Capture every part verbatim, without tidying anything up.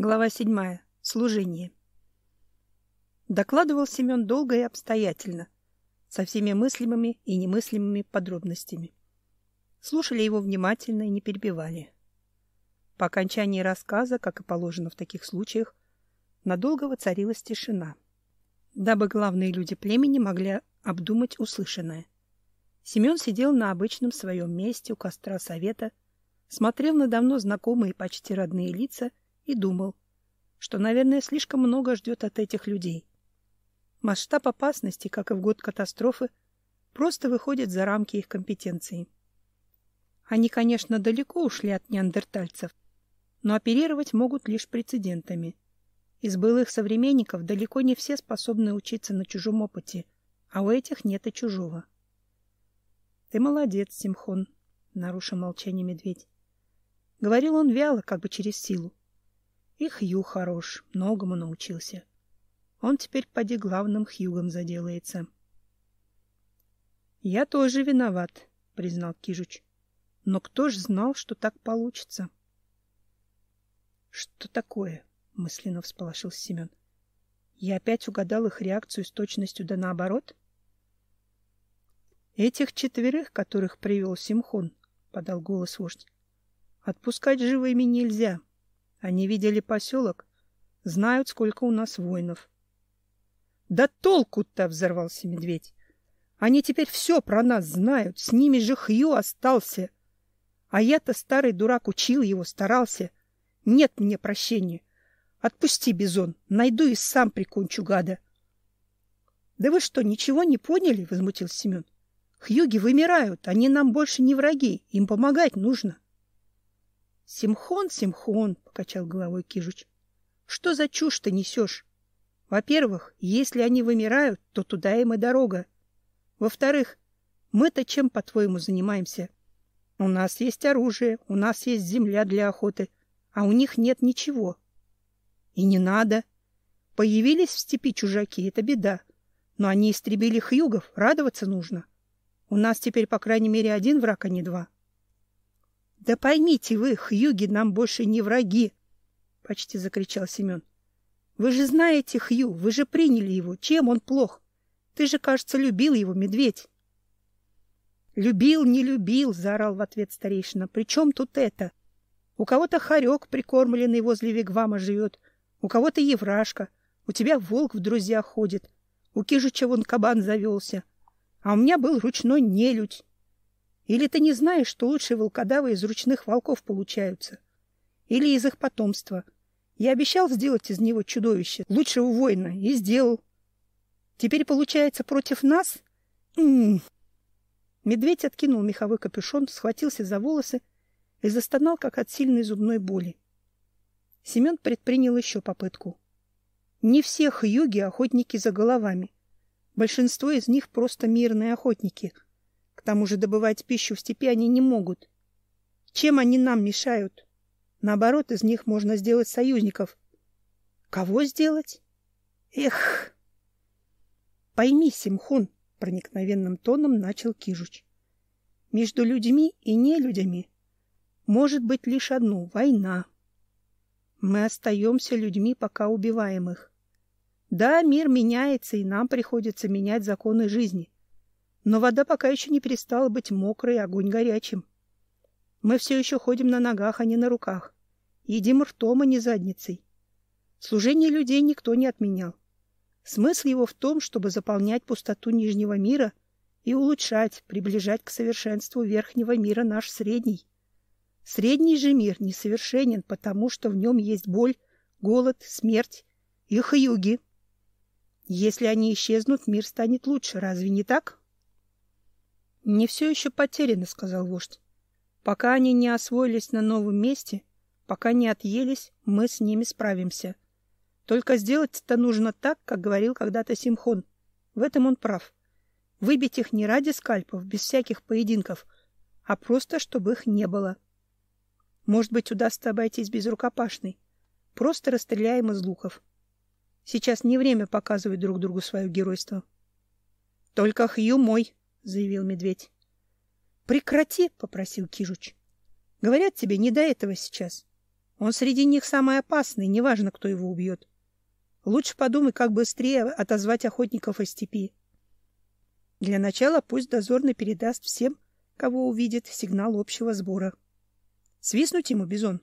Глава седьмая. Служение. Докладывал Семен долго и обстоятельно, со всеми мыслимыми и немыслимыми подробностями. Слушали его внимательно и не перебивали. По окончании рассказа, как и положено в таких случаях, надолго воцарилась тишина, дабы главные люди племени могли обдумать услышанное. Семен сидел на обычном своем месте у костра совета, смотрел на давно знакомые почти родные лица и думал, что, наверное, слишком много ждет от этих людей. Масштаб опасности, как и в год катастрофы, просто выходит за рамки их компетенции. Они, конечно, далеко ушли от неандертальцев, но оперировать могут лишь прецедентами. Из былых современников далеко не все способны учиться на чужом опыте, а у этих нет и чужого. — Ты молодец, Симхон, — нарушил молчание медведь. Говорил он вяло, как бы через силу. И Хью хорош, многому научился. Он теперь поди главным Хьюгом заделается. — Я тоже виноват, — признал Кижуч. — Но кто ж знал, что так получится? — Что такое? — мысленно всполошился Семен. — Я опять угадал их реакцию с точностью да наоборот? — Этих четверых, которых привел Симхон, — подал голос вождь, — отпускать живыми нельзя. Они видели поселок, знают, сколько у нас воинов. — Да толку-то! — взорвался медведь. — Они теперь все про нас знают, с ними же Хью остался. А я-то, старый дурак, учил его, старался. Нет мне прощения. Отпусти, Бизон, найду и сам прикончу гада. — Да вы что, ничего не поняли? — возмутился Семен. — Хьюги вымирают, они нам больше не враги, им помогать нужно. — Симхон, Симхон, — покачал головой Кижуч, — что за чушь ты несешь? Во-первых, если они вымирают, то туда им и дорога. Во-вторых, мы-то чем, по-твоему, занимаемся? У нас есть оружие, у нас есть земля для охоты, а у них нет ничего. И не надо. Появились в степи чужаки, это беда. Но они истребили хьюгов, радоваться нужно. У нас теперь, по крайней мере, один враг, а не два. — Да поймите вы, хьюги нам больше не враги! — почти закричал Семен. — Вы же знаете Хью, вы же приняли его. Чем он плох? Ты же, кажется, любил его, медведь. — Любил, не любил, — заорал в ответ старейшина. — При чем тут это? У кого-то хорек, прикормленный возле вигвама, живет, у кого-то еврашка, у тебя волк в друзьях ходит, у Кижуча вон кабан завелся, а у меня был ручной нелюдь. Или ты не знаешь, что лучшие волкодавы из ручных волков получаются? Или из их потомства? Я обещал сделать из него чудовище, лучшего воина, и сделал. Теперь, получается, против нас? М-м-м. Медведь откинул меховой капюшон, схватился за волосы и застонал, как от сильной зубной боли. Семен предпринял еще попытку. Не все хьюги охотники за головами. Большинство из них просто мирные охотники. К тому же добывать пищу в степи они не могут. Чем они нам мешают? Наоборот, из них можно сделать союзников. Кого сделать? Эх! Пойми, Симхон, проникновенным тоном начал Кижуч. Между людьми и нелюдями может быть лишь одно — война. Мы остаемся людьми, пока убиваем их. Да, мир меняется, и нам приходится менять законы жизни. Но вода пока еще не перестала быть мокрой, огонь горячим. Мы все еще ходим на ногах, а не на руках. Едим ртом, а не задницей. Служение людей никто не отменял. Смысл его в том, чтобы заполнять пустоту Нижнего мира и улучшать, приближать к совершенству Верхнего мира наш Средний. Средний же мир несовершенен, потому что в нем есть боль, голод, смерть и хьюги. Если они исчезнут, мир станет лучше. Разве не так? — Не все еще потеряно, — сказал вождь. — Пока они не освоились на новом месте, пока не отъелись, мы с ними справимся. Только сделать это нужно так, как говорил когда-то Симхон. В этом он прав. Выбить их не ради скальпов, без всяких поединков, а просто, чтобы их не было. Может быть, удастся обойтись без рукопашной. Просто расстреляем из луков. Сейчас не время показывать друг другу свое геройство. — Только Хью мой, — заявил медведь. — Прекрати, — попросил Кижуч. — Говорят тебе, не до этого сейчас. Он среди них самый опасный, неважно, кто его убьет. Лучше подумай, как быстрее отозвать охотников из степи. Для начала пусть дозорный передаст всем, кого увидит, сигнал общего сбора. Свистнуть ему, Бизон.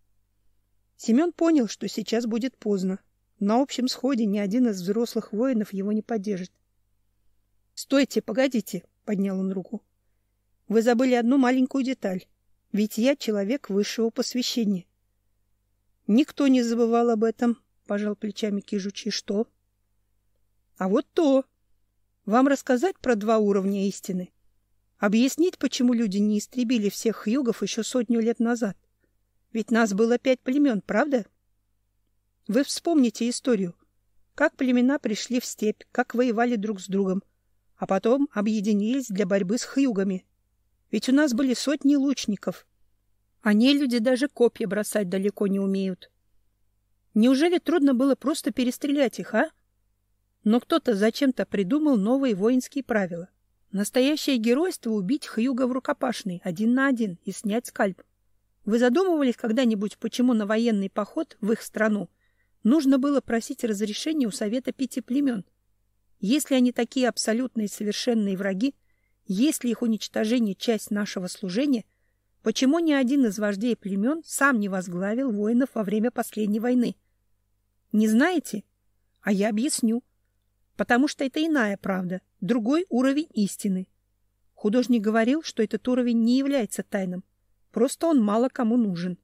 Семен понял, что сейчас будет поздно. На общем сходе ни один из взрослых воинов его не поддержит. — Стойте, погодите, — поднял он руку. — Вы забыли одну маленькую деталь. Ведь я человек высшего посвящения. — Никто не забывал об этом, — пожал плечами Кижуч. — И что? — А вот то. Вам рассказать про два уровня истины? Объяснить, почему люди не истребили всех хьюгов еще сотню лет назад? Ведь нас было пять племен, правда? Вы вспомните историю. Как племена пришли в степь, как воевали друг с другом, а потом объединились для борьбы с хьюгами. Ведь у нас были сотни лучников. А нелюди даже копья бросать далеко не умеют. Неужели трудно было просто перестрелять их, а? Но кто-то зачем-то придумал новые воинские правила. Настоящее геройство — убить хьюга в рукопашной, один на один, и снять скальп. Вы задумывались когда-нибудь, почему на военный поход в их страну нужно было просить разрешения у Совета Пяти племен? Если они такие абсолютные совершенные враги, если их уничтожение — часть нашего служения, почему ни один из вождей племен сам не возглавил воинов во время последней войны? Не знаете? А я объясню. Потому что это иная правда, другой уровень истины. Художник говорил, что этот уровень не является тайным, просто он мало кому нужен.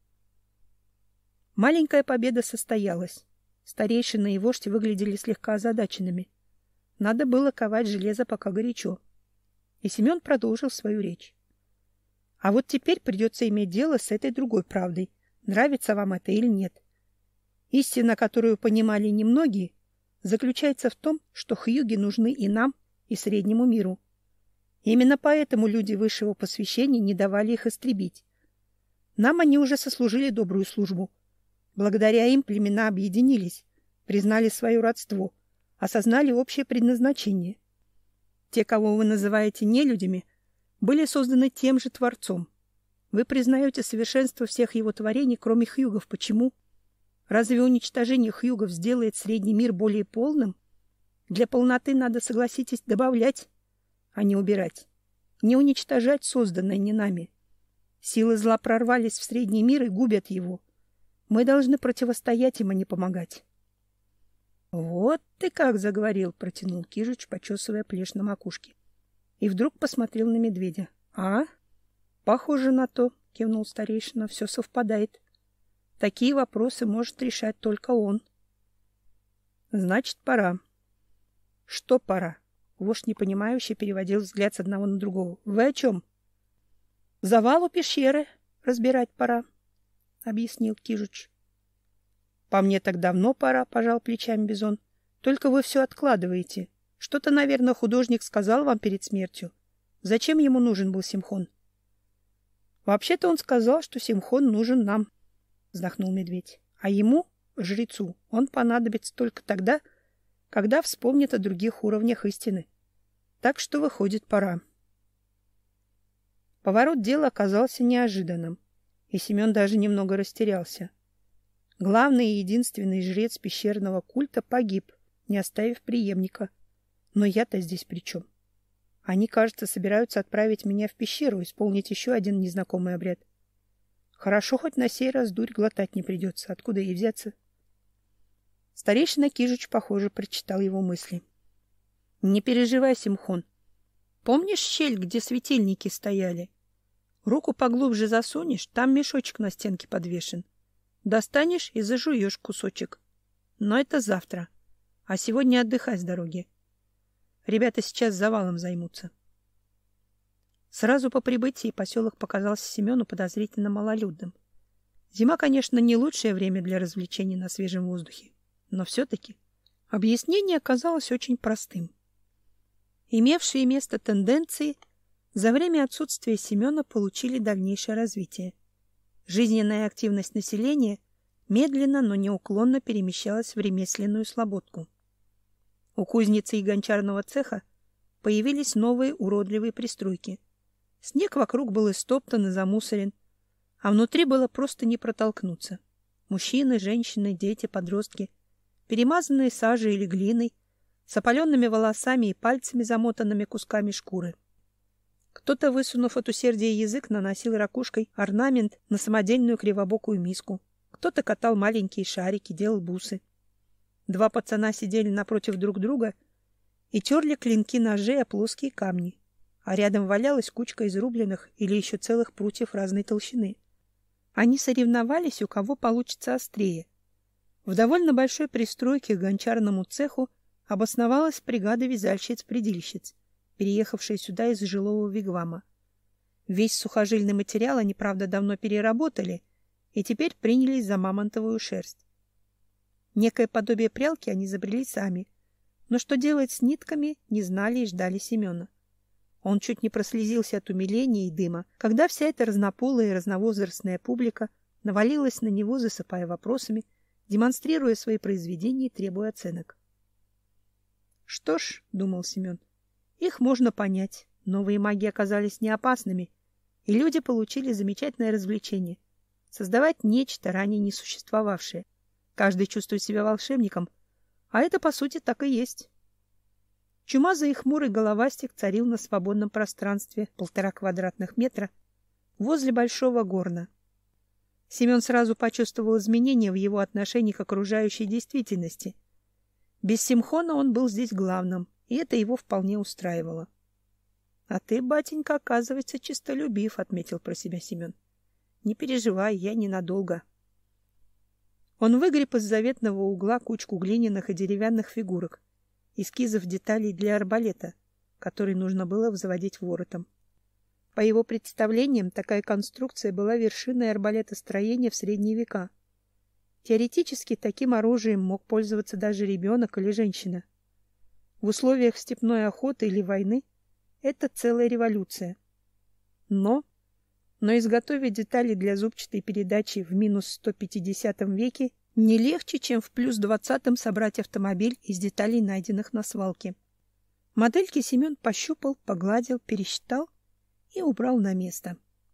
Маленькая победа состоялась. Старейшины и вождь выглядели слегка озадаченными. Надо было ковать железо, пока горячо. И Семен продолжил свою речь. А вот теперь придется иметь дело с этой другой правдой, нравится вам это или нет. Истина, которую понимали немногие, заключается в том, что хьюги нужны и нам, и среднему миру. Именно поэтому люди высшего посвящения не давали их истребить. Нам они уже сослужили добрую службу. Благодаря им племена объединились, признали свое родство, осознали общее предназначение. Те, кого вы называете нелюдями, были созданы тем же Творцом. Вы признаете совершенство всех его творений, кроме хьюгов. Почему? Разве уничтожение хьюгов сделает средний мир более полным? Для полноты надо, согласитесь, добавлять, а не убирать. Не уничтожать созданное не нами. Силы зла прорвались в средний мир и губят его. Мы должны противостоять им, а не помогать. — Вот ты как заговорил, — протянул Кижуч, почесывая плешь на макушке. И вдруг посмотрел на медведя. — А? — Похоже на то, — кивнул старейшина, — все совпадает. Такие вопросы может решать только он. — Значит, пора. — Что пора? Вождь непонимающе переводил взгляд с одного на другого. — Вы о чем? — Завал у пещеры разбирать пора, — объяснил Кижуч. — По мне так давно пора, — пожал плечами Бизон. — Только вы все откладываете. Что-то, наверное, художник сказал вам перед смертью. Зачем ему нужен был Симхон? — Вообще-то он сказал, что Симхон нужен нам, — вздохнул медведь. — А ему, жрецу, он понадобится только тогда, когда вспомнит о других уровнях истины. Так что, выходит, пора. Поворот дела оказался неожиданным, и Семен даже немного растерялся. Главный и единственный жрец пещерного культа погиб, не оставив преемника. Но я-то здесь при чем? Они, кажется, собираются отправить меня в пещеру, исполнить еще один незнакомый обряд. Хорошо, хоть на сей раз дурь глотать не придется. Откуда ей взяться? Старейшина Кижуч, похоже, прочитал его мысли. — Не переживай, Симхон. Помнишь щель, где светильники стояли? Руку поглубже засунешь, там мешочек на стенке подвешен. Достанешь и зажуешь кусочек. Но это завтра. А сегодня отдыхай с дороги. Ребята сейчас завалом займутся. Сразу по прибытии поселок показался Семену подозрительно малолюдным. Зима, конечно, не лучшее время для развлечений на свежем воздухе, но все-таки объяснение оказалось очень простым. Имевшие место тенденции за время отсутствия Семена получили дальнейшее развитие. Жизненная активность населения медленно, но неуклонно перемещалась в ремесленную слободку. У кузницы и гончарного цеха появились новые уродливые пристройки. Снег вокруг был истоптан и замусорен, А внутри было просто не протолкнуться. Мужчины, женщины, дети, подростки, перемазанные сажей или глиной, с опаленными волосами и пальцами, замотанными кусками шкуры. Кто-то, высунув от усердия язык, наносил ракушкой орнамент на самодельную кривобокую миску. Кто-то катал маленькие шарики, делал бусы. Два пацана сидели напротив друг друга и терли клинки ножей о плоские камни, а рядом валялась кучка изрубленных или еще целых прутьев разной толщины. Они соревновались, у кого получится острее. В довольно большой пристройке к гончарному цеху обосновалась бригада вязальщиц-предильщиц, переехавшая сюда из жилого вигвама. Весь сухожильный материал они, правда, давно переработали и теперь принялись за мамонтовую шерсть. Некое подобие прялки они изобрели сами, но что делать с нитками, не знали и ждали Семена. Он чуть не прослезился от умиления и дыма, когда вся эта разнополая и разновозрастная публика навалилась на него, засыпая вопросами, демонстрируя свои произведения и требуя оценок. «Что ж, — думал Семен, — их можно понять. Новые маги оказались не опасными, и люди получили замечательное развлечение — создавать нечто, ранее не существовавшее. Каждый чувствует себя волшебником, а это, по сути, так и есть». Чумазый и хмурый головастик царил на свободном пространстве полтора квадратных метра возле большого горна. Семен сразу почувствовал изменения в его отношении к окружающей действительности. Без Симхона он был здесь главным, и это его вполне устраивало. — А ты, батенька, оказывается, честолюбив, — отметил про себя Семен. — Не переживай, я ненадолго. Он выгреб из заветного угла кучку глиняных и деревянных фигурок, эскизов деталей для арбалета, который нужно было взводить воротом. По его представлениям, такая конструкция была вершиной арбалетостроения в средние века. Теоретически таким оружием мог пользоваться даже ребенок или женщина. В условиях степной охоты или войны это целая революция. Но, но изготовить детали для зубчатой передачи в минус сто пятидесятом веке не легче, чем в плюс двадцатом собрать автомобиль из деталей, найденных на свалке. Модельки Семен пощупал, погладил, пересчитал и убрал на место.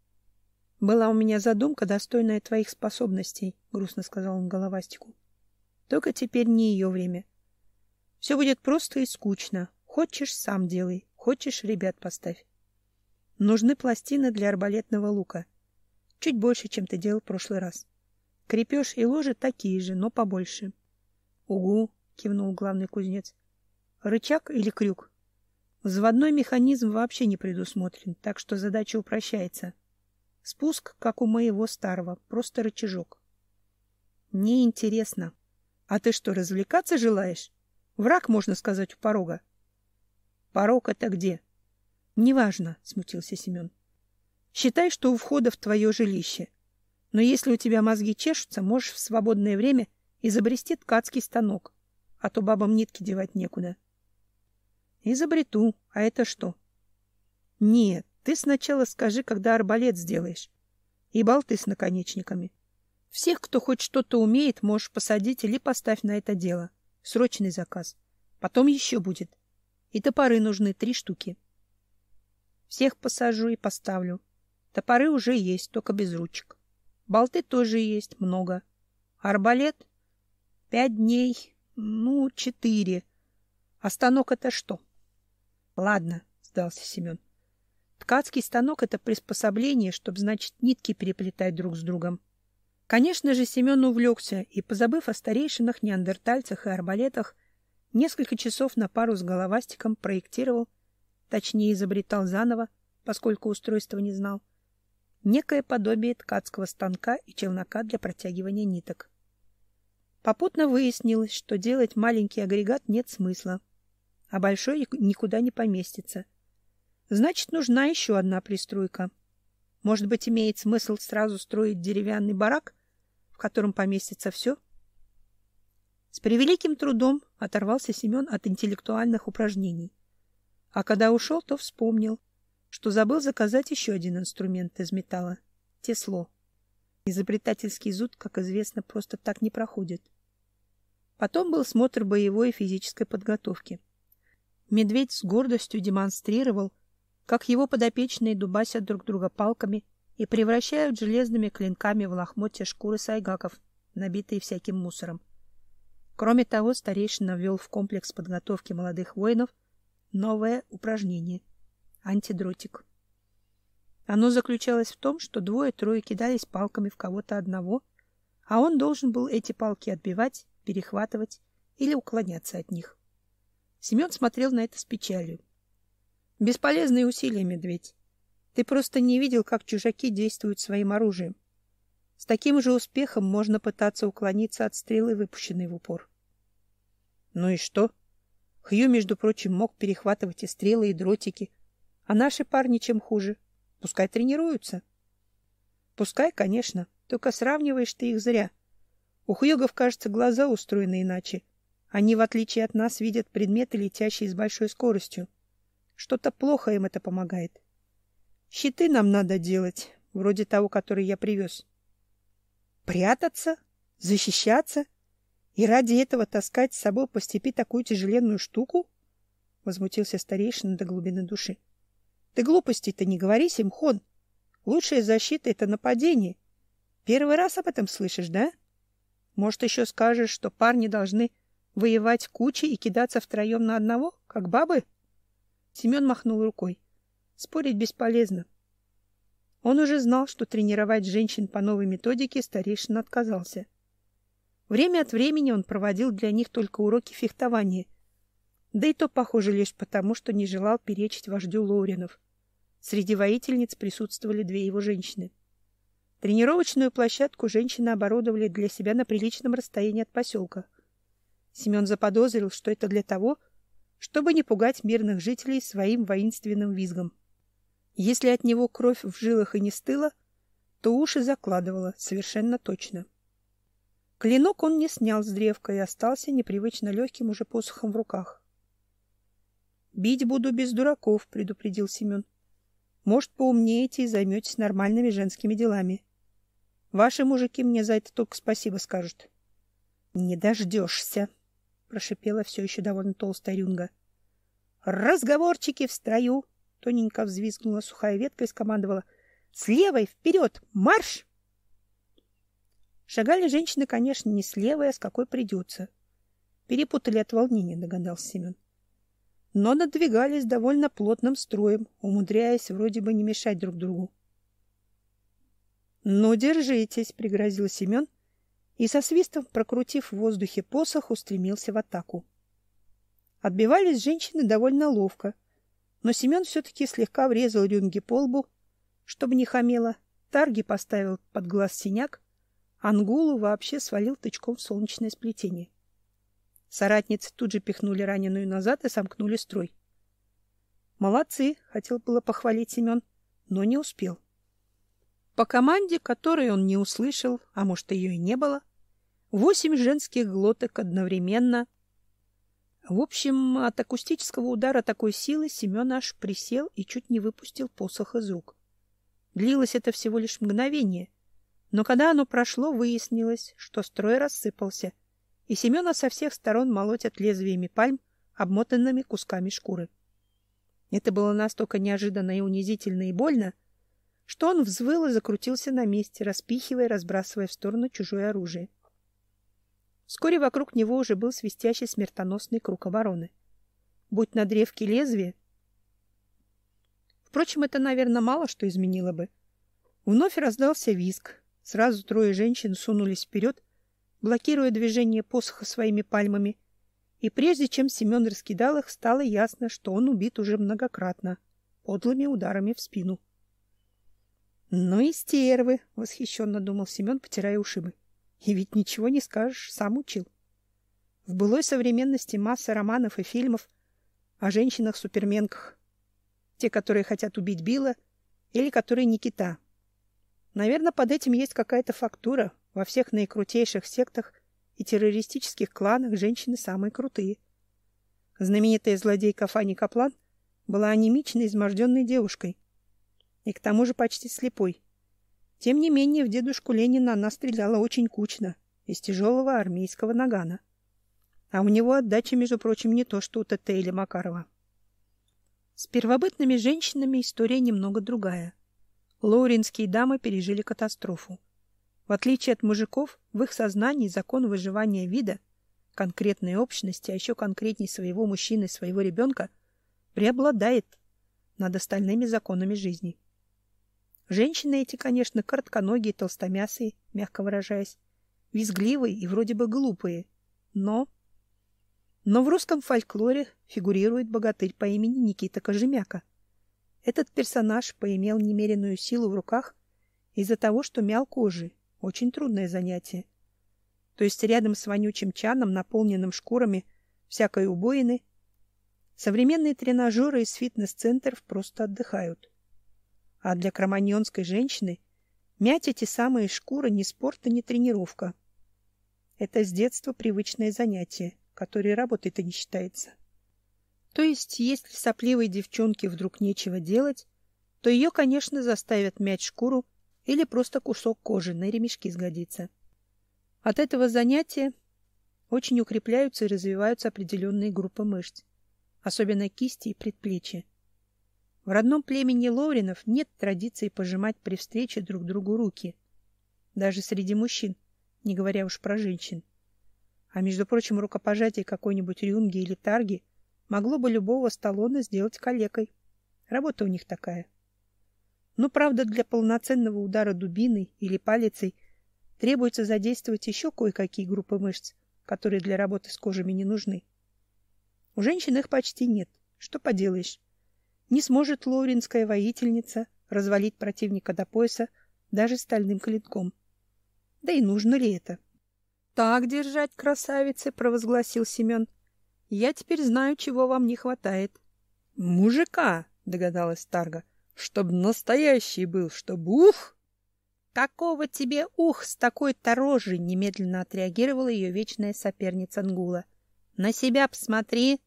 — Была у меня задумка, достойная твоих способностей, — грустно сказал он головастику. — Только теперь не ее время. Все будет просто и скучно. Хочешь — сам делай, хочешь — ребят поставь. Нужны пластины для арбалетного лука. Чуть больше, чем ты делал в прошлый раз. Крепеж и ложи такие же, но побольше. — Угу, — кивнул главный кузнец. — Рычаг или крюк? Взводной механизм вообще не предусмотрен, так что задача упрощается. Спуск, как у моего старого, просто рычажок. — Неинтересно. А ты что, развлекаться желаешь? Враг, можно сказать, у порога. — Порог это где? — Неважно, — смутился Семен. — Считай, что у входа в твое жилище. Но если у тебя мозги чешутся, можешь в свободное время изобрести ткацкий станок, а то бабам нитки девать некуда. — Изобрету. А это что? — Нет, ты сначала скажи, когда арбалет сделаешь. И болты с наконечниками. Всех, кто хоть что-то умеет, можешь посадить или поставь на это дело. Срочный заказ. Потом еще будет. И топоры нужны три штуки. Всех посажу и поставлю. Топоры уже есть, только без ручек. Болты тоже есть, много. Арбалет? Пять дней, ну, четыре. А станок это что? Ладно, сдался Семен. Ткацкий станок — это приспособление, чтобы, значит, нитки переплетать друг с другом. Конечно же, Семен увлекся и, позабыв о старейшинах, неандертальцах и арбалетах, несколько часов на пару с головастиком проектировал, точнее изобретал заново, поскольку устройства не знал, некое подобие ткацкого станка и челнока для протягивания ниток. Попутно выяснилось, что делать маленький агрегат нет смысла, а большой никуда не поместится. Значит, нужна еще одна пристройка. Может быть, имеет смысл сразу строить деревянный барак, в котором поместится все? С превеликим трудом оторвался Семен от интеллектуальных упражнений. А когда ушел, то вспомнил, что забыл заказать еще один инструмент из металла — тесло. Изобретательский зуд, как известно, просто так не проходит. Потом был смотр боевой и физической подготовки. Медведь с гордостью демонстрировал, как его подопечные дубасят друг друга палками, и превращают железными клинками в лохмотья шкуры сайгаков, набитые всяким мусором. Кроме того, старейшина ввел в комплекс подготовки молодых воинов новое упражнение — антидротик. Оно заключалось в том, что двое-трое кидались палками в кого-то одного, а он должен был эти палки отбивать, перехватывать или уклоняться от них. Семен смотрел на это с печалью. Бесполезные усилия, медведь. Ты просто не видел, как чужаки действуют своим оружием. С таким же успехом можно пытаться уклониться от стрелы, выпущенной в упор. Ну и что? Хью, между прочим, мог перехватывать и стрелы, и дротики. А наши парни чем хуже? Пускай тренируются. Пускай, конечно, только сравниваешь ты их зря. У хьюгов, кажется, глаза устроены иначе. Они, в отличие от нас, видят предметы, летящие с большой скоростью. Что-то плохо им это помогает. Щиты нам надо делать, вроде того, который я привез. Прятаться? Защищаться? И ради этого таскать с собой по степи такую тяжеленную штуку? Возмутился старейшина до глубины души. Ты глупостей-то не говори, Симхон. Лучшая защита — это нападение. Первый раз об этом слышишь, да? Может, еще скажешь, что парни должны воевать кучей и кидаться втроем на одного, как бабы? Семен махнул рукой. Спорить бесполезно. Он уже знал, что тренировать женщин по новой методике старейшина отказался. Время от времени он проводил для них только уроки фехтования. Да и то, похоже, лишь потому, что не желал перечить вождю Лоуренов. Среди воительниц присутствовали две его женщины. Тренировочную площадку женщины оборудовали для себя на приличном расстоянии от поселка. Семен заподозрил, что это для того, чтобы не пугать мирных жителей своим воинственным визгом. Если от него кровь в жилах и не стыла, то уши закладывало совершенно точно. Клинок он не снял с древка и остался непривычно легким уже посохом в руках. — Бить буду без дураков, — предупредил Семен. — Может, поумнеете и займетесь нормальными женскими делами. Ваши мужики мне за это только спасибо скажут. — Не дождешься, — прошипела все еще довольно толстая рюнга. — Разговорчики в строю! — тоненько взвизгнула сухая ветка и скомандовала. — С левой вперед! Марш! Шагали женщины, конечно, не с левой, а с какой придется. Перепутали от волнения, догадался Семен. Но надвигались довольно плотным строем, умудряясь вроде бы не мешать друг другу. — Ну, держитесь, — пригрозил Семен, и со свистом, прокрутив в воздухе посох, устремился в атаку. Отбивались женщины довольно ловко, но Семен все-таки слегка врезал рюнге по лбу, чтобы не хамело, Тарги поставил под глаз синяк, Ангулу вообще свалил тычком в солнечное сплетение. Соратницы тут же пихнули раненую назад и сомкнули строй. «Молодцы!» — хотел было похвалить Семен, но не успел. По команде, которой он не услышал, а может, ее и не было, восемь женских глоток одновременно. В общем, от акустического удара такой силы Семен аж присел и чуть не выпустил посох из рук. Длилось это всего лишь мгновение, но когда оно прошло, выяснилось, что строй рассыпался, и Семена со всех сторон молотят лезвиями пальм, обмотанными кусками шкуры. Это было настолько неожиданно и унизительно и больно, что он взвыл и закрутился на месте, распихивая и разбрасывая в сторону чужое оружие. Вскоре вокруг него уже был свистящий смертоносный круг обороны. Будь на древке лезвие... Впрочем, это, наверное, мало что изменило бы. Вновь раздался визг. Сразу трое женщин сунулись вперед, блокируя движение посоха своими пальмами, и прежде чем Семен раскидал их, стало ясно, что он убит уже многократно, подлыми ударами в спину. — Ну и стервы! — восхищенно думал Семен, потирая ушибы. И ведь ничего не скажешь, сам учил. В былой современности масса романов и фильмов о женщинах-суперменках. Те, которые хотят убить Билла, или которые Никита. Наверное, под этим есть какая-то фактура. Во всех наикрутейших сектах и террористических кланах женщины самые крутые. Знаменитая злодейка Фанни Каплан была анемичной, изможденной девушкой. И к тому же почти слепой. Тем не менее, в дедушку Ленина она стреляла очень кучно, из тяжелого армейского нагана. А у него отдача, между прочим, не то, что у ТТ или Макарова. С первобытными женщинами история немного другая. лоуринские дамы пережили катастрофу. В отличие от мужиков, в их сознании закон выживания вида, конкретной общности, а еще конкретней своего мужчины, своего ребенка, преобладает над остальными законами жизни. Женщины эти, конечно, коротконогие, толстомясые, мягко выражаясь, визгливые и вроде бы глупые, но... Но в русском фольклоре фигурирует богатырь по имени Никита Кожемяка. Этот персонаж поимел немеренную силу в руках из-за того, что мял кожи. Очень трудное занятие. То есть рядом с вонючим чаном, наполненным шкурами всякой убоины, современные тренажеры из фитнес-центров просто отдыхают. А для кроманьонской женщины мять эти самые шкуры ни спорт и ни тренировка. Это с детства привычное занятие, которое работой-то не считается. То есть, если сопливой девчонке вдруг нечего делать, то ее, конечно, заставят мять шкуру или просто кусок кожи, на ремешки сгодится. От этого занятия очень укрепляются и развиваются определенные группы мышц, особенно кисти и предплечья. В родном племени Лоуринов нет традиции пожимать при встрече друг другу руки, даже среди мужчин, не говоря уж про женщин. А между прочим, рукопожатие какой-нибудь рюнги или тарги могло бы любого Сталлоне сделать калекой. Работа у них такая. Но, правда, для полноценного удара дубиной или палицей требуется задействовать еще кое-какие группы мышц, которые для работы с кожами не нужны. У женщин их почти нет. Что поделаешь? Не сможет лоуринская воительница развалить противника до пояса даже стальным клинком. Да и нужно ли это? — Так держать, красавицы, — провозгласил Семен. — Я теперь знаю, чего вам не хватает. — Мужика, — догадалась Тарга, — чтоб настоящий был, чтоб ух! — Какого тебе ух с такой-то рожей? — немедленно отреагировала ее вечная соперница Нгула. — На себя посмотри.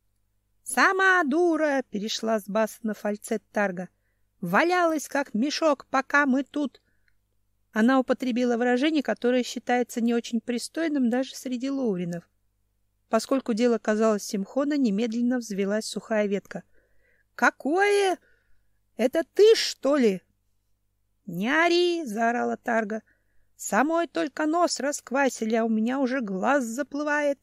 — Сама дура! — перешла с баса на фальцет Тарга. — Валялась, как мешок, пока мы тут... Она употребила выражение, которое считается не очень пристойным даже среди лоуринов. Поскольку дело казалось Симхона, немедленно взвилась сухая ветка. — Какое? Это ты, что ли? — Не ори! — заорала Тарга. — Самой только нос расквасили, а у меня уже глаз заплывает.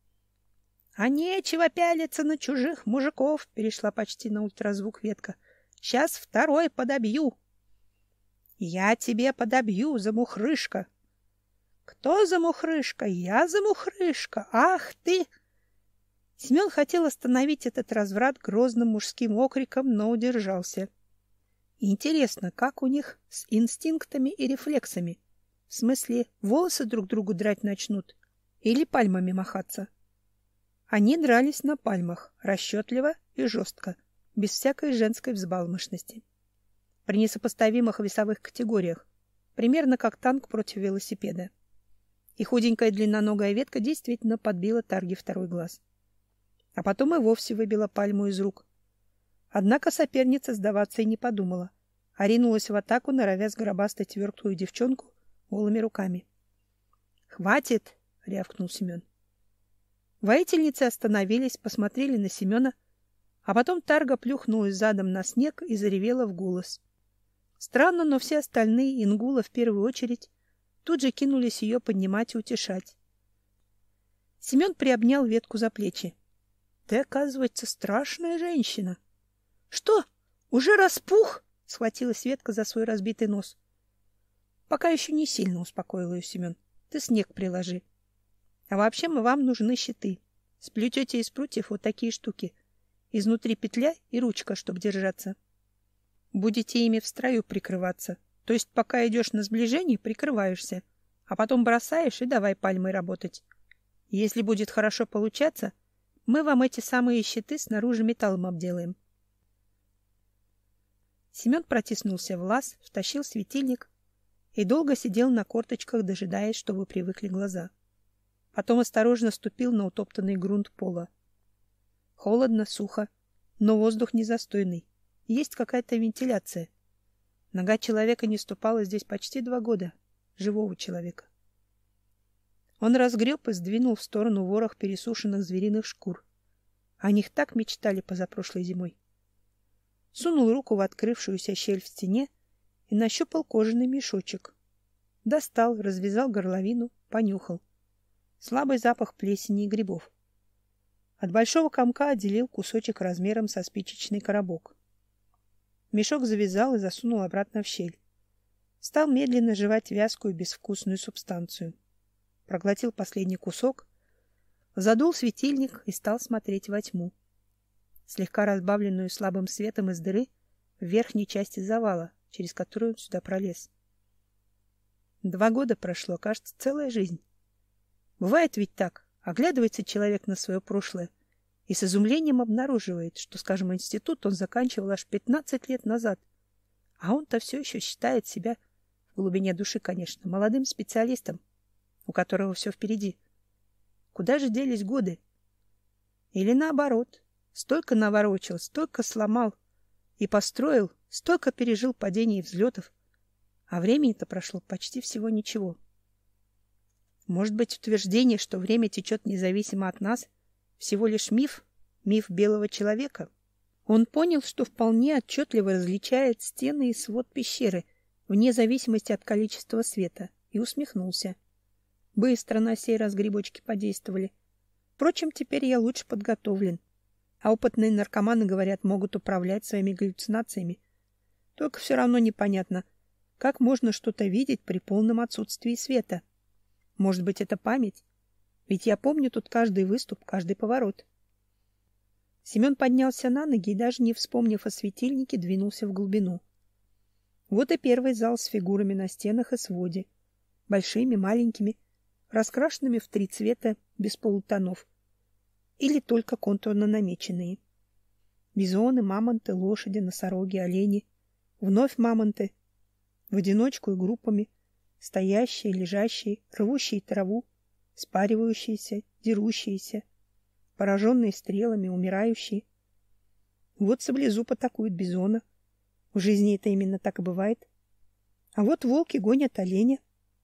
— А нечего пялиться на чужих мужиков! — перешла почти на ультразвук ветка. — Сейчас второй подобью. — Я тебе подобью, замухрышка. — Кто замухрышка? Я замухрышка. Ах ты! Семен хотел остановить этот разврат грозным мужским окриком, но удержался. Интересно, как у них с инстинктами и рефлексами? В смысле, волосы друг другу драть начнут или пальмами махаться? Они дрались на пальмах, расчетливо и жестко, без всякой женской взбалмошности. При несопоставимых весовых категориях, примерно как танк против велосипеда. И худенькая длинноногая ветка действительно подбила Тарге второй глаз. А потом и вовсе выбила пальму из рук. Однако соперница сдаваться и не подумала, а ринулась в атаку, норовя сгробастать верткую девчонку голыми руками. — Хватит! — рявкнул Семен. Воительницы остановились, посмотрели на Семена, а потом Тарга плюхнулась задом на снег и заревела в голос. Странно, но все остальные, и Нгула в первую очередь, тут же кинулись ее поднимать и утешать. Семен приобнял ветку за плечи. — Ты, оказывается, страшная женщина. — Что, уже распух? — схватилась ветка за свой разбитый нос. — Пока еще не сильно, — успокоил ее Семен. — Ты снег приложи. А вообще мы вам нужны щиты. Сплетете из прутьев вот такие штуки. Изнутри петля и ручка, чтобы держаться. Будете ими в строю прикрываться. То есть пока идешь на сближение, прикрываешься, а потом бросаешь и давай пальмой работать. Если будет хорошо получаться, мы вам эти самые щиты снаружи металлом обделаем. Семен протиснулся в лаз, втащил светильник и долго сидел на корточках, дожидаясь, чтобы привыкли глаза. Потом осторожно ступил на утоптанный грунт пола. Холодно, сухо, но воздух не застойный. Есть какая-то вентиляция. Нога человека не ступала здесь почти два года. Живого человека. Он разгреб и сдвинул в сторону ворох пересушенных звериных шкур. О них так мечтали позапрошлой зимой. Сунул руку в открывшуюся щель в стене и нащупал кожаный мешочек. Достал, развязал горловину, понюхал. Слабый запах плесени и грибов. От большого комка отделил кусочек размером со спичечный коробок. Мешок завязал и засунул обратно в щель. Стал медленно жевать вязкую безвкусную субстанцию. Проглотил последний кусок, задул светильник и стал смотреть во тьму, слегка разбавленную слабым светом из дыры в верхней части завала, через которую он сюда пролез. Два года прошло, кажется, целая жизнь. Бывает ведь так. Оглядывается человек на свое прошлое и с изумлением обнаруживает, что, скажем, институт он заканчивал аж пятнадцать лет назад, а он-то все еще считает себя, в глубине души, конечно, молодым специалистом, у которого все впереди. Куда же делись годы? Или наоборот, столько наворочил, столько сломал и построил, столько пережил падений и взлетов, а времени-то прошло почти всего ничего. Может быть, утверждение, что время течет независимо от нас, всего лишь миф, миф белого человека? Он понял, что вполне отчетливо различает стены и свод пещеры, вне зависимости от количества света, и усмехнулся. Быстро на сей раз грибочки подействовали. Впрочем, теперь я лучше подготовлен. А опытные наркоманы, говорят, могут управлять своими галлюцинациями. Только все равно непонятно, как можно что-то видеть при полном отсутствии света. Может быть, это память? Ведь я помню тут каждый выступ, каждый поворот. Семен поднялся на ноги и, даже не вспомнив о светильнике, двинулся в глубину. Вот и первый зал с фигурами на стенах и своде. Большими, маленькими, раскрашенными в три цвета, без полутонов. Или только контурно намеченные. Бизоны, мамонты, лошади, носороги, олени. Вновь мамонты. В одиночку и группами. Стоящие, лежащие, рвущие траву, спаривающиеся, дерущиеся, пораженные стрелами, умирающие. Вот саблезуб атакует бизона. В жизни это именно так и бывает. А вот волки гонят оленя.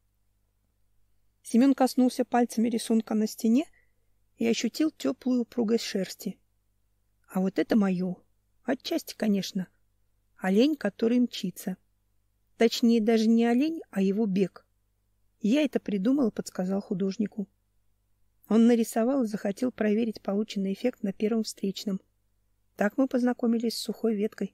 Семен коснулся пальцами рисунка на стене и ощутил теплую упругость шерсти. А вот это мое. Отчасти, конечно. Олень, который мчится. Точнее, даже не олень, а его бег. Я это придумал и подсказал художнику. Он нарисовал и захотел проверить полученный эффект на первом встречном. Так мы познакомились с сухой веткой.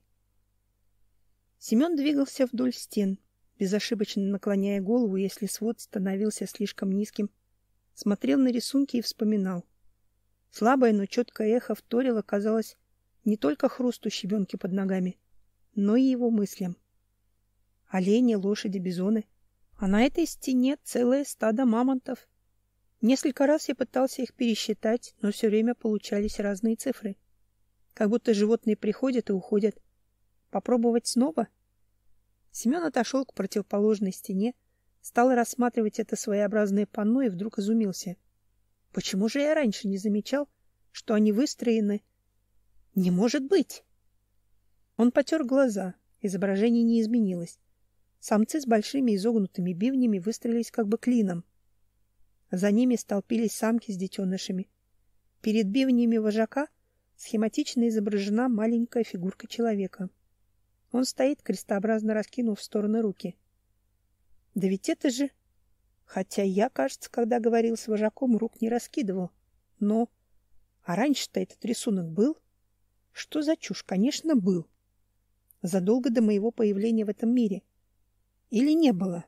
Семен двигался вдоль стен, безошибочно наклоняя голову, если свод становился слишком низким. Смотрел на рисунки и вспоминал. Слабое, но четкое эхо вторило, казалось, не только хрусту щебенки под ногами, но и его мыслям. Олени, лошади, бизоны. А на этой стене целое стадо мамонтов. Несколько раз я пытался их пересчитать, но все время получались разные цифры. Как будто животные приходят и уходят. Попробовать снова? Семен отошел к противоположной стене, стал рассматривать это своеобразное панно и вдруг изумился. Почему же я раньше не замечал, что они выстроены? Не может быть! Он потер глаза. Изображение не изменилось. Самцы с большими изогнутыми бивнями выстроились как бы клином. За ними столпились самки с детенышами. Перед бивнями вожака схематично изображена маленькая фигурка человека. Он стоит, крестообразно раскинув в стороны руки. Да ведь это же... Хотя я, кажется, когда говорил с вожаком, рук не раскидывал. Но... А раньше-то этот рисунок был? Что за чушь? Конечно, был. Задолго до моего появления в этом мире. Или не было?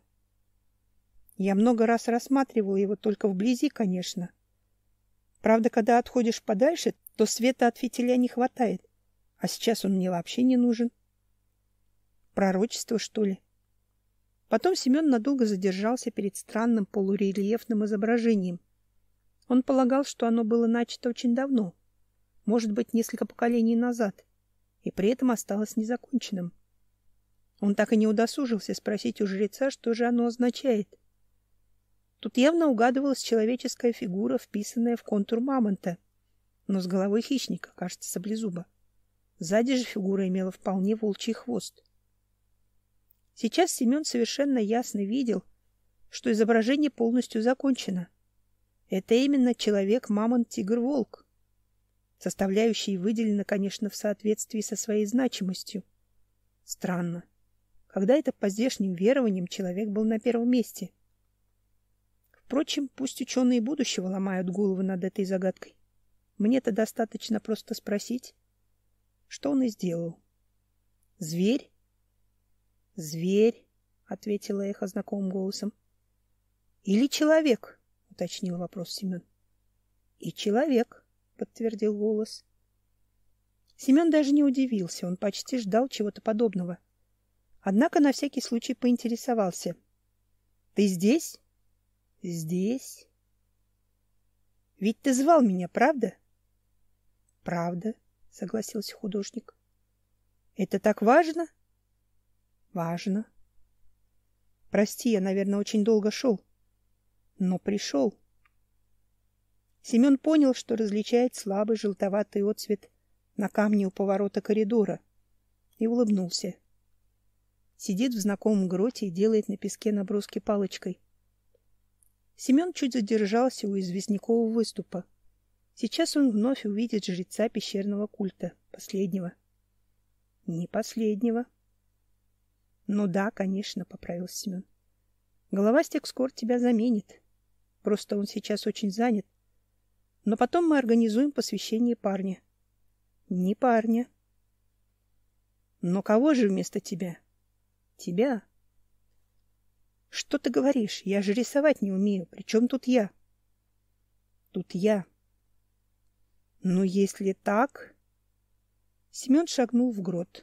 Я много раз рассматривал его только вблизи, конечно. Правда, когда отходишь подальше, то света от фитиля не хватает. А сейчас он мне вообще не нужен. Пророчество, что ли? Потом Семен надолго задержался перед странным полурельефным изображением. Он полагал, что оно было начато очень давно, может быть, несколько поколений назад, и при этом осталось незаконченным. Он так и не удосужился спросить у жреца, что же оно означает. Тут явно угадывалась человеческая фигура, вписанная в контур мамонта, но с головой хищника, кажется, саблезуба. Сзади же фигура имела вполне волчий хвост. Сейчас Семен совершенно ясно видел, что изображение полностью закончено. Это именно человек-мамонт-тигр-волк. Составляющие выделены, конечно, в соответствии со своей значимостью. Странно. когда это по здешним верованиям человек был на первом месте. Впрочем, пусть ученые будущего ломают головы над этой загадкой. Мне-то достаточно просто спросить, что он и сделал. Зверь? Зверь, ответила эхо знакомым голосом. Или человек, уточнил вопрос Семен. И человек, подтвердил голос. Семен даже не удивился, он почти ждал чего-то подобного. Однако на всякий случай поинтересовался. Ты здесь? Здесь. Ведь ты звал меня, правда? Правда, согласился художник. Это так важно? Важно. Прости, я, наверное, очень долго шел. Но пришел. Семен понял, что различает слабый желтоватый отсвет на камне у поворота коридора, и улыбнулся. Сидит в знакомом гроте и делает на песке наброски палочкой. Семен чуть задержался у известнякового выступа. Сейчас он вновь увидит жреца пещерного культа, последнего. Не последнего. Ну да, конечно, поправился Семен. Головастик скоро тебя заменит. Просто он сейчас очень занят. Но потом мы организуем посвящение парня. Не парня. Но кого же вместо тебя? Тебя. Что ты говоришь? Я же рисовать не умею. Причем тут я? Тут я. Ну, если так... Семен шагнул в грот.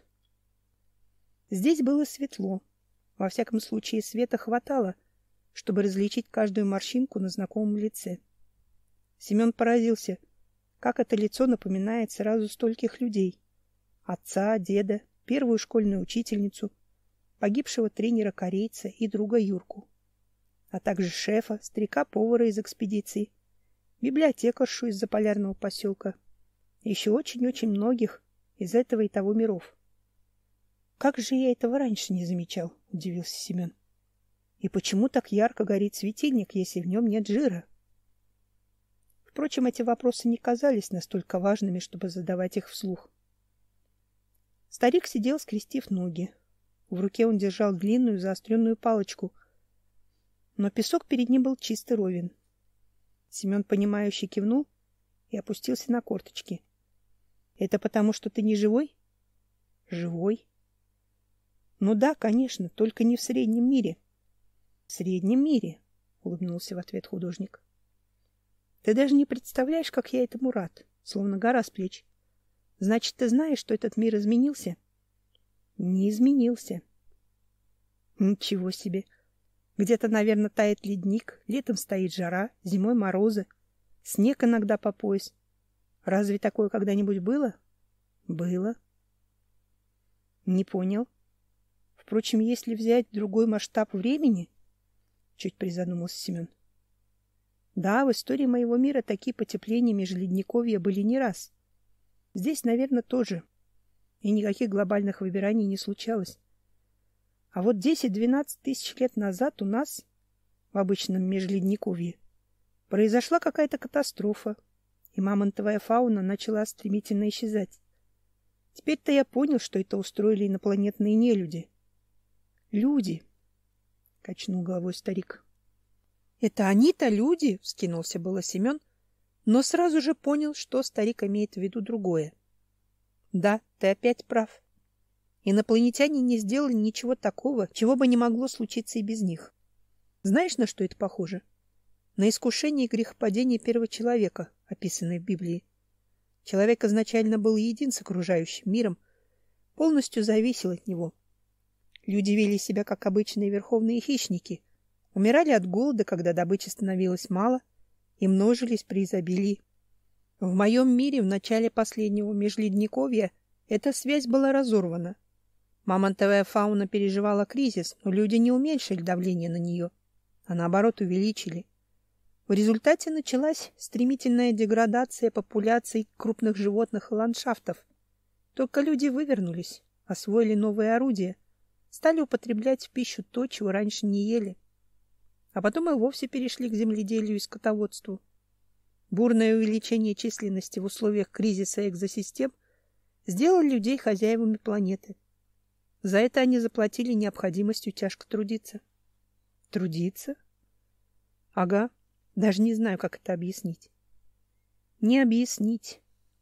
Здесь было светло. Во всяком случае, света хватало, чтобы различить каждую морщинку на знакомом лице. Семен поразился, как это лицо напоминает сразу стольких людей. Отца, деда, первую школьную учительницу, погибшего тренера-корейца и друга Юрку, а также шефа, старика-повара из экспедиции, библиотекаршу из заполярного поселка, и еще очень-очень многих из этого и того миров. Как же я этого раньше не замечал, удивился Семен. И почему так ярко горит светильник, если в нем нет жира? Впрочем, эти вопросы не казались настолько важными, чтобы задавать их вслух. Старик сидел, скрестив ноги. В руке он держал длинную заостренную палочку, но песок перед ним был чист и ровен. Семен, понимающе кивнул и опустился на корточки. — Это потому, что ты не живой? — Живой. — Ну да, конечно, только не в среднем мире. — В среднем мире, — улыбнулся в ответ художник. — Ты даже не представляешь, как я этому рад, словно гора с плеч. Значит, ты знаешь, что этот мир изменился? — Не изменился. — Ничего себе! Где-то, наверное, тает ледник, летом стоит жара, зимой морозы, снег иногда по пояс. Разве такое когда-нибудь было? Было. Не понял. Впрочем, если взять другой масштаб времени, чуть призадумался Семен. Да, в истории моего мира такие потепления межледниковья были не раз. Здесь, наверное, тоже. И никаких глобальных выбираний не случалось. А вот десять-двенадцать тысяч лет назад у нас, в обычном межледниковье, произошла какая-то катастрофа, и мамонтовая фауна начала стремительно исчезать. Теперь-то я понял, что это устроили инопланетные нелюди. Люди, — качнул головой старик. — Это они-то люди, — вскинулся было Семен, но сразу же понял, что старик имеет в виду другое. — Да, ты опять прав. Инопланетяне не сделали ничего такого, чего бы не могло случиться и без них. Знаешь, на что это похоже? На искушение и грехопадение первого человека, описанное в Библии. Человек изначально был един с окружающим миром, полностью зависел от него. Люди вели себя как обычные верховные хищники, умирали от голода, когда добычи становилось мало, и множились при изобилии. В моем мире в начале последнего межледниковья эта связь была разорвана. Мамонтовая фауна переживала кризис, но люди не уменьшили давление на нее, а наоборот увеличили. В результате началась стремительная деградация популяций крупных животных и ландшафтов. Только люди вывернулись, освоили новые орудия, стали употреблять в пищу то, чего раньше не ели. А потом и вовсе перешли к земледелию и скотоводству. Бурное увеличение численности в условиях кризиса экзосистем сделало людей хозяевами планеты. За это они заплатили необходимостью тяжко трудиться. Трудиться? Ага, даже не знаю, как это объяснить. Не объяснить.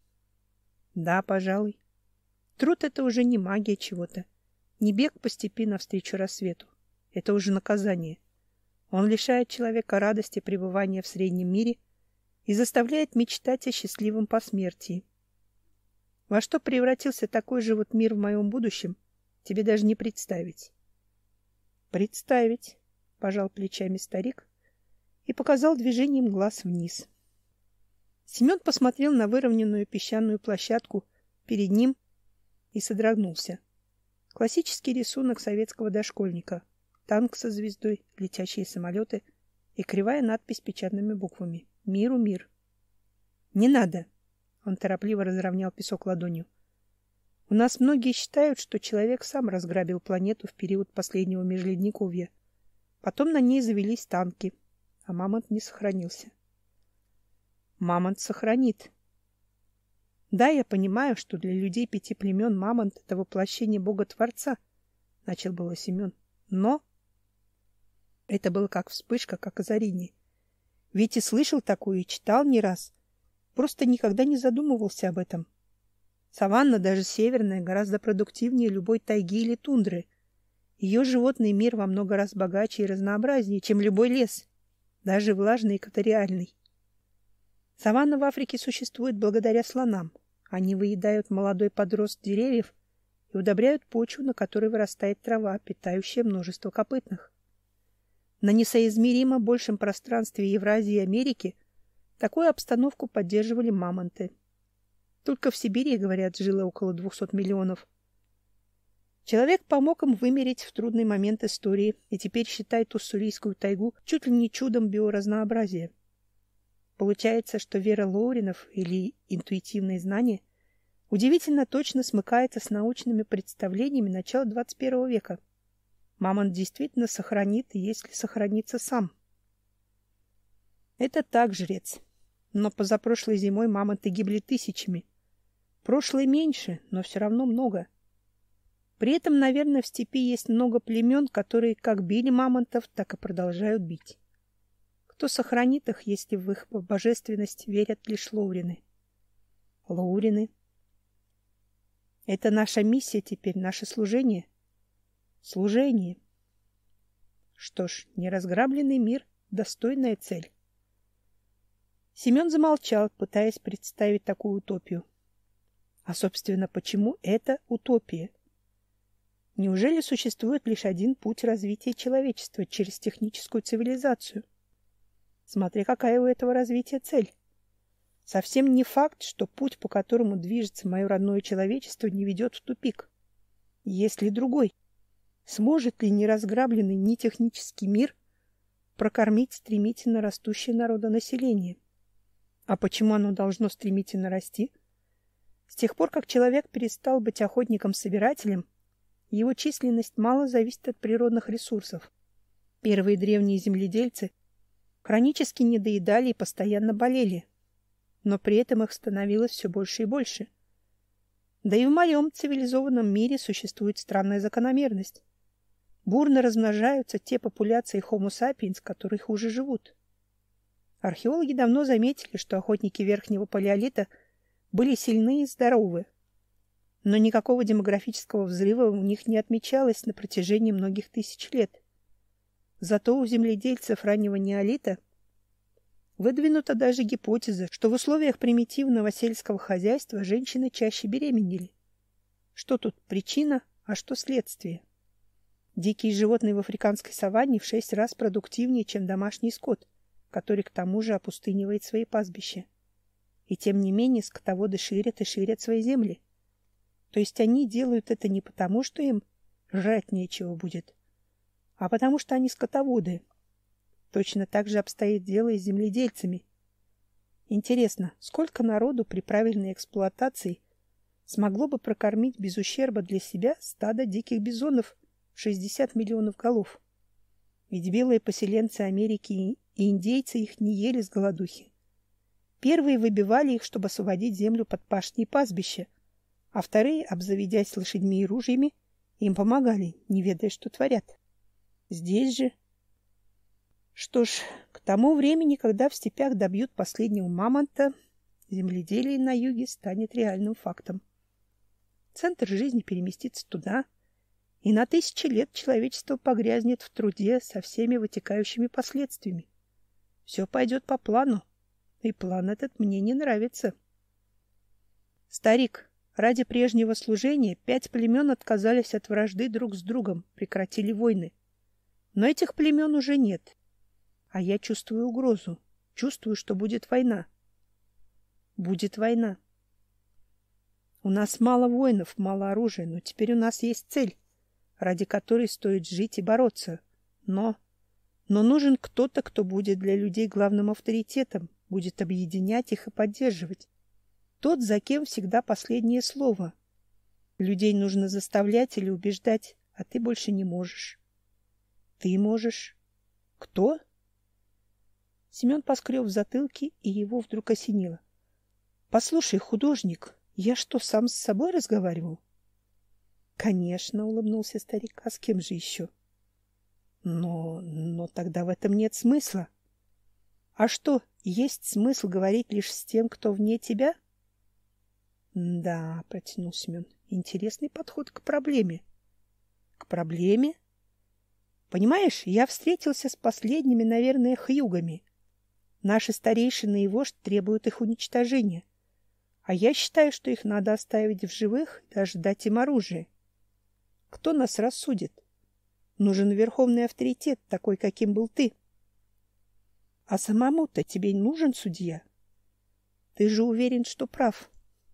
Да, пожалуй. Труд — это уже не магия чего-то, не бег по степи навстречу рассвету. Это уже наказание. Он лишает человека радости пребывания в среднем мире и заставляет мечтать о счастливом посмертии. Во что превратился такой же вот мир в моем будущем, тебе даже не представить. Представить, пожал плечами старик и показал движением глаз вниз. Семен посмотрел на выровненную песчаную площадку перед ним и содрогнулся. Классический рисунок советского дошкольника. Танк со звездой, летящие самолеты и кривая надпись печатными буквами. «Миру мир». «Не надо!» — он торопливо разровнял песок ладонью. «У нас многие считают, что человек сам разграбил планету в период последнего межледниковья. Потом на ней завелись танки, а мамонт не сохранился». «Мамонт сохранит». «Да, я понимаю, что для людей пяти племен мамонт — это воплощение Бога-Творца», — начал было Семен. «Но...» Это было как вспышка, как озарение. Ведь и слышал такое, и читал не раз. Просто никогда не задумывался об этом. Саванна, даже северная, гораздо продуктивнее любой тайги или тундры. Ее животный мир во много раз богаче и разнообразнее, чем любой лес, даже влажный и экваториальный. Саванна в Африке существует благодаря слонам. Они выедают молодой подрост деревьев и удобряют почву, на которой вырастает трава, питающая множество копытных. На несоизмеримо большем пространстве Евразии и Америки такую обстановку поддерживали мамонты. Только в Сибири, говорят, жило около двухсот миллионов. Человек помог им вымереть в трудный момент истории и теперь считает уссурийскую тайгу чуть ли не чудом биоразнообразия. Получается, что вера Лоуринов или интуитивные знания удивительно точно смыкается с научными представлениями начала двадцать первого века. Мамонт действительно сохранит, если сохранится сам. Это так, жрец. Но позапрошлой зимой мамонты гибли тысячами. Прошлой меньше, но все равно много. При этом, наверное, в степи есть много племен, которые как били мамонтов, так и продолжают бить. Кто сохранит их, если в их божественность верят лишь лоурины? Лоурины. Это наша миссия теперь, наше служение. Служение. Что ж, неразграбленный мир — достойная цель. Семен замолчал, пытаясь представить такую утопию. А, собственно, почему это утопия? Неужели существует лишь один путь развития человечества через техническую цивилизацию? Смотри, какая у этого развития цель. Совсем не факт, что путь, по которому движется мое родное человечество, не ведет в тупик. Есть ли другой? Сможет ли неразграбленный нетехнический мир прокормить стремительно растущее народонаселение? А почему оно должно стремительно расти? С тех пор, как человек перестал быть охотником-собирателем, его численность мало зависит от природных ресурсов. Первые древние земледельцы хронически недоедали и постоянно болели, но при этом их становилось все больше и больше. Да и в моем цивилизованном мире существует странная закономерность. Бурно размножаются те популяции Homo sapiens, которые хуже живут. Археологи давно заметили, что охотники верхнего палеолита были сильны и здоровы, но никакого демографического взрыва у них не отмечалось на протяжении многих тысяч лет. Зато у земледельцев раннего неолита выдвинута даже гипотеза, что в условиях примитивного сельского хозяйства женщины чаще беременели. Что тут причина, а что следствие? Дикие животные в африканской саванне в шесть раз продуктивнее, чем домашний скот, который к тому же опустынивает свои пастбища. И тем не менее скотоводы ширят и ширят свои земли. То есть они делают это не потому, что им жрать нечего будет, а потому что они скотоводы. Точно так же обстоит дело и с земледельцами. Интересно, сколько народу при правильной эксплуатации смогло бы прокормить без ущерба для себя стадо диких бизонов в шестьдесят миллионов голов? Ведь белые поселенцы Америки и индейцы их не ели с голодухи. Первые выбивали их, чтобы освободить землю под пашни и пастбища, а вторые, обзаведясь лошадьми и ружьями, Им помогали, не ведая, что творят. Здесь же... Что ж, к тому времени, когда в степях добьют последнего мамонта, земледелие на юге станет реальным фактом. Центр жизни переместится туда, и на тысячи лет человечество погрязнет в труде со всеми вытекающими последствиями. Все пойдет по плану, и план этот мне не нравится. Старик, ради прежнего служения пять племен отказались от вражды друг с другом, прекратили войны. Но этих племен уже нет. А я чувствую угрозу, чувствую, что будет война. Будет война. У нас мало воинов, мало оружия, но теперь у нас есть цель, ради которой стоит жить и бороться. Но... Но нужен кто-то, кто будет для людей главным авторитетом, будет объединять их и поддерживать. Тот, за кем всегда последнее слово. Людей нужно заставлять или убеждать, а ты больше не можешь. Ты можешь. Кто? Семен поскреб в затылке, и его вдруг осенило. — Послушай, художник, я что, сам с собой разговаривал? — Конечно, — улыбнулся старик, — а с кем же еще? — Но, но тогда в этом нет смысла. — А что, есть смысл говорить лишь с тем, кто вне тебя? — Да, — протянул Семен, — интересный подход к проблеме. — К проблеме? Понимаешь, я встретился с последними, наверное, хьюгами. Наши старейшины и вождь требуют их уничтожения. А я считаю, что их надо оставить в живых и даже дать им оружие. Кто нас рассудит? Нужен верховный авторитет, такой, каким был ты. А самому-то тебе нужен судья? Ты же уверен, что прав.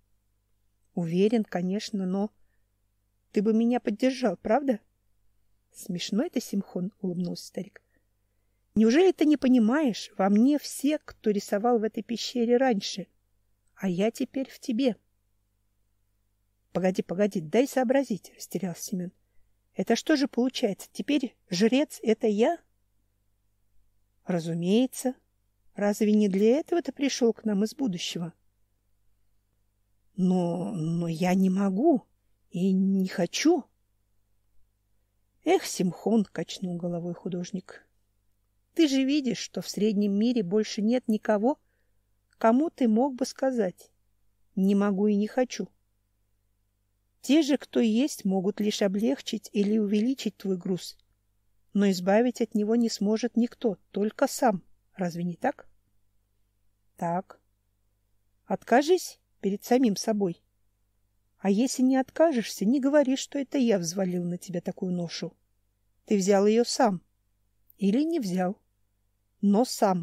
Уверен, конечно, но... Ты бы меня поддержал, правда? Смешно это, Симхон, улыбнулся старик. Неужели ты не понимаешь, во мне все, кто рисовал в этой пещере раньше, а я теперь в тебе? Погоди, погоди, дай сообразить, растерялся Семен. Это что же получается? Теперь жрец — это я? Разумеется. Разве не для этого ты пришел к нам из будущего? Но, но я не могу и не хочу. Эх, Симхон, качнул головой художник. Ты же видишь, что в среднем мире больше нет никого, кому ты мог бы сказать: не могу и не хочу. Те же, кто есть, могут лишь облегчить или увеличить твой груз, но избавить от него не сможет никто, только сам. Разве не так? Так. Откажись перед самим собой. А если не откажешься, не говори, что это я взвалил на тебя такую ношу. Ты взял ее сам. Или не взял, но сам.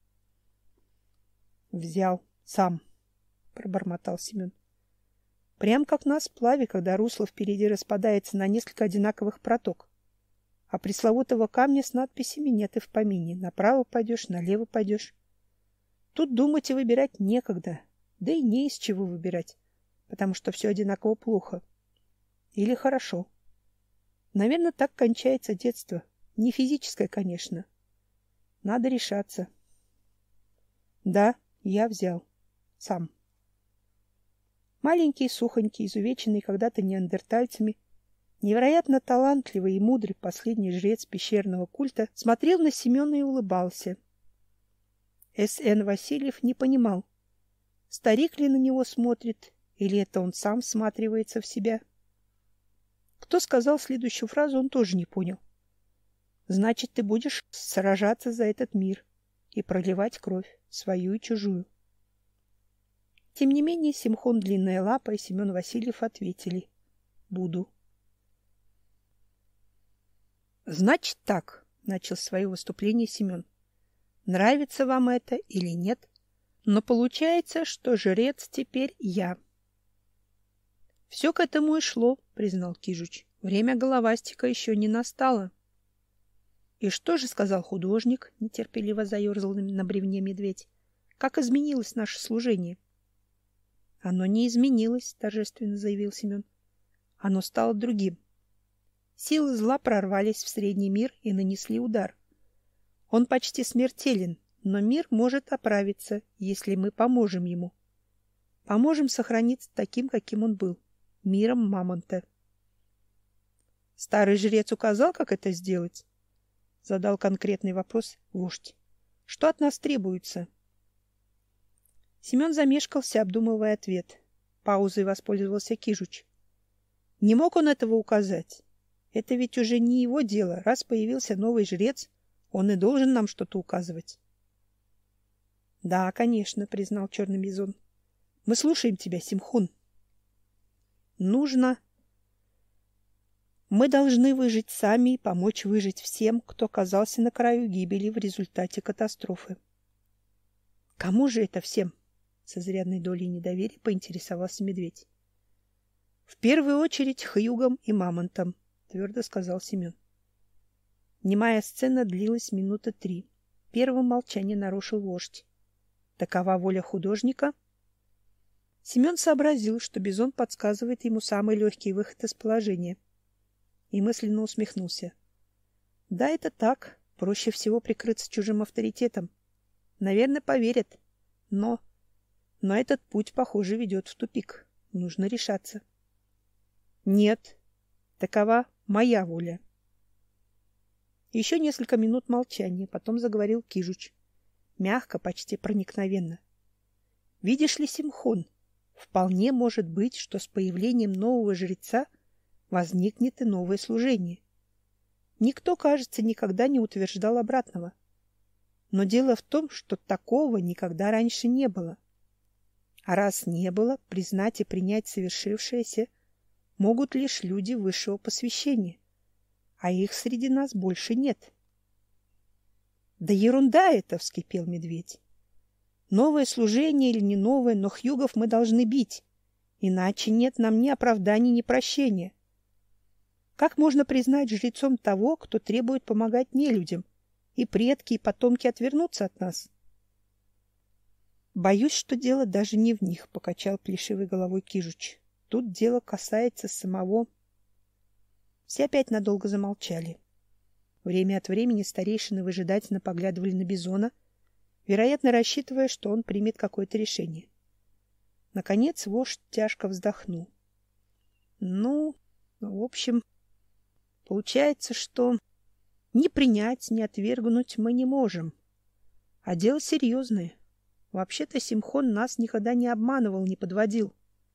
Взял сам, пробормотал Семен. Прям как на сплаве, когда русло впереди распадается на несколько одинаковых проток. А пресловутого камня с надписями нет и в помине. Направо пойдешь, налево пойдешь. Тут думать и выбирать некогда, да и не из чего выбирать, потому что все одинаково плохо. Или хорошо. Наверное, так кончается детство. Не физическое, конечно. Надо решаться. Да, я взял. Сам. Маленький, сухонький, изувеченный когда-то неандертальцами, невероятно талантливый и мудрый последний жрец пещерного культа смотрел на Семена и улыбался. С Н Васильев не понимал, старик ли на него смотрит, или это он сам всматривается в себя. Кто сказал следующую фразу, он тоже не понял. Значит, ты будешь сражаться за этот мир и проливать кровь, свою и чужую. Тем не менее, Симхон Длинная Лапа и Семен Васильев ответили: буду. Значит так, начал свое выступление Семен. Нравится вам это или нет, но получается, что жрец теперь я. Все к этому и шло, признал Кижуч. Время головастика еще не настало. И что же сказал художник? Нетерпеливо заерзал на бревне медведь. Как изменилось наше служение? Оно не изменилось, торжественно заявил Семен. Оно стало другим. Силы зла прорвались в средний мир и нанесли удар. Он почти смертелен, но мир может оправиться, если мы поможем ему. Поможем сохраниться таким, каким он был, миром мамонта. Старый жрец указал, как это сделать? Задал конкретный вопрос вождь. Что от нас требуется? Семен замешкался, обдумывая ответ. Паузой воспользовался Кижуч. Не мог он этого указать. Это ведь уже не его дело. Раз появился новый жрец, он и должен нам что-то указывать. — Да, конечно, — признал черный бизон. — Мы слушаем тебя, Симхун. — Нужно... Мы должны выжить сами и помочь выжить всем, кто оказался на краю гибели в результате катастрофы. — Кому же это всем? — с изрядной долей недоверия поинтересовался медведь. — В первую очередь хьюгам и мамонтам, — твердо сказал Семен. Немая сцена длилась минуты три. Первым молчание нарушил вождь. Такова воля художника? Семен сообразил, что бизон подсказывает ему самый легкий выход из положения. И мысленно усмехнулся. Да, это так. Проще всего прикрыться чужим авторитетом. Наверное, поверят. Но... Но этот путь, похоже, ведет в тупик. Нужно решаться. Нет. Такова моя воля. Еще несколько минут молчания. Потом заговорил Кижуч. Мягко, почти проникновенно. Видишь ли, Симхон, вполне может быть, что с появлением нового жреца возникнет и новое служение. Никто, кажется, никогда не утверждал обратного. Но дело в том, что такого никогда раньше не было. А раз не было, признать и принять совершившееся могут лишь люди высшего посвящения, а их среди нас больше нет. — Да ерунда это! — вскипел медведь. — Новое служение или не новое, но хьюгов мы должны бить, иначе нет нам ни оправданий, ни прощения. Как можно признать жрецом того, кто требует помогать нелюдям, и предки, и потомки отвернутся от нас? — Боюсь, что дело даже не в них, — покачал плешивой головой Кижуч. — Тут дело касается самого... Все опять надолго замолчали. Время от времени старейшины выжидательно поглядывали на бизона, вероятно, рассчитывая, что он примет какое-то решение. Наконец вождь тяжко вздохнул. — Ну, в общем... Получается, что ни принять, ни отвергнуть мы не можем. А дело серьезное. Вообще-то Симхон нас никогда не обманывал, не подводил.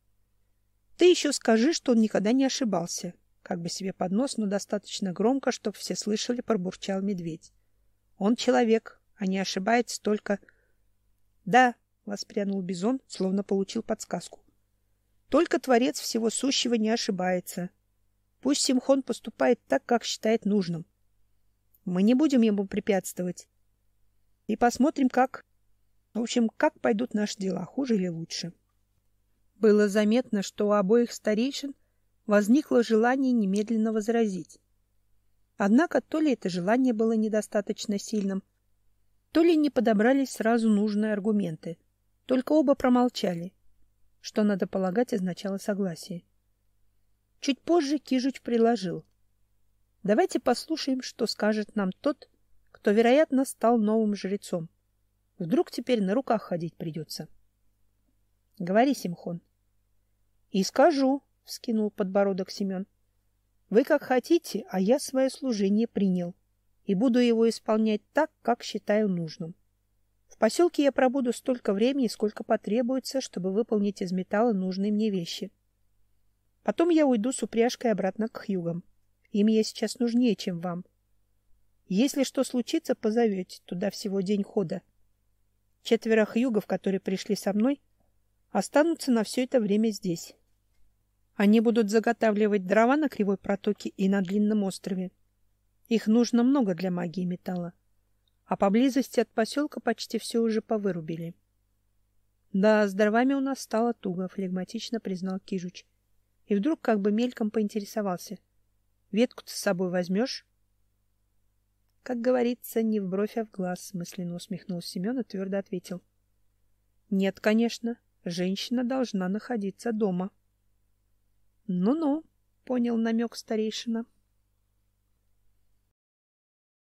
Ты еще скажи, что он никогда не ошибался. Как бы себе под нос, но достаточно громко, чтобы все слышали, пробурчал медведь. Он человек, а не ошибается только... Да, воспрянул бизон, словно получил подсказку. Только Творец всего сущего не ошибается. Пусть Симхон поступает так, как считает нужным. Мы не будем ему препятствовать. И посмотрим, как... В общем, как пойдут наши дела, хуже или лучше. Было заметно, что у обоих старейшин возникло желание немедленно возразить. Однако то ли это желание было недостаточно сильным, то ли не подобрались сразу нужные аргументы. Только оба промолчали, что, надо полагать, означало согласие. Чуть позже Кижуч предложил. Давайте послушаем, что скажет нам тот, кто, вероятно, стал новым жрецом. Вдруг теперь на руках ходить придется. — Говори, Симхон. — И скажу, — вскинул подбородок Семен. — Вы как хотите, а я свое служение принял и буду его исполнять так, как считаю нужным. В поселке я пробуду столько времени, сколько потребуется, чтобы выполнить из металла нужные мне вещи. Потом я уйду с упряжкой обратно к хьюгам. Им я сейчас нужнее, чем вам. Если что случится, позовете. Туда всего день хода. Четверо хьюгов, которые пришли со мной, останутся на все это время здесь. Они будут заготавливать дрова на Кривой протоке и на Длинном острове. Их нужно много для магии металла. А поблизости от поселка почти все уже повырубили. Да, с дровами у нас стало туго, флегматично признал Кижуч. И вдруг как бы мельком поинтересовался. Ветку-то с собой возьмешь? Как говорится, не в бровь, а в глаз, мысленно усмехнулся Семен и твердо ответил. Нет, конечно, женщина должна находиться дома. Ну-ну, понял намек старейшина.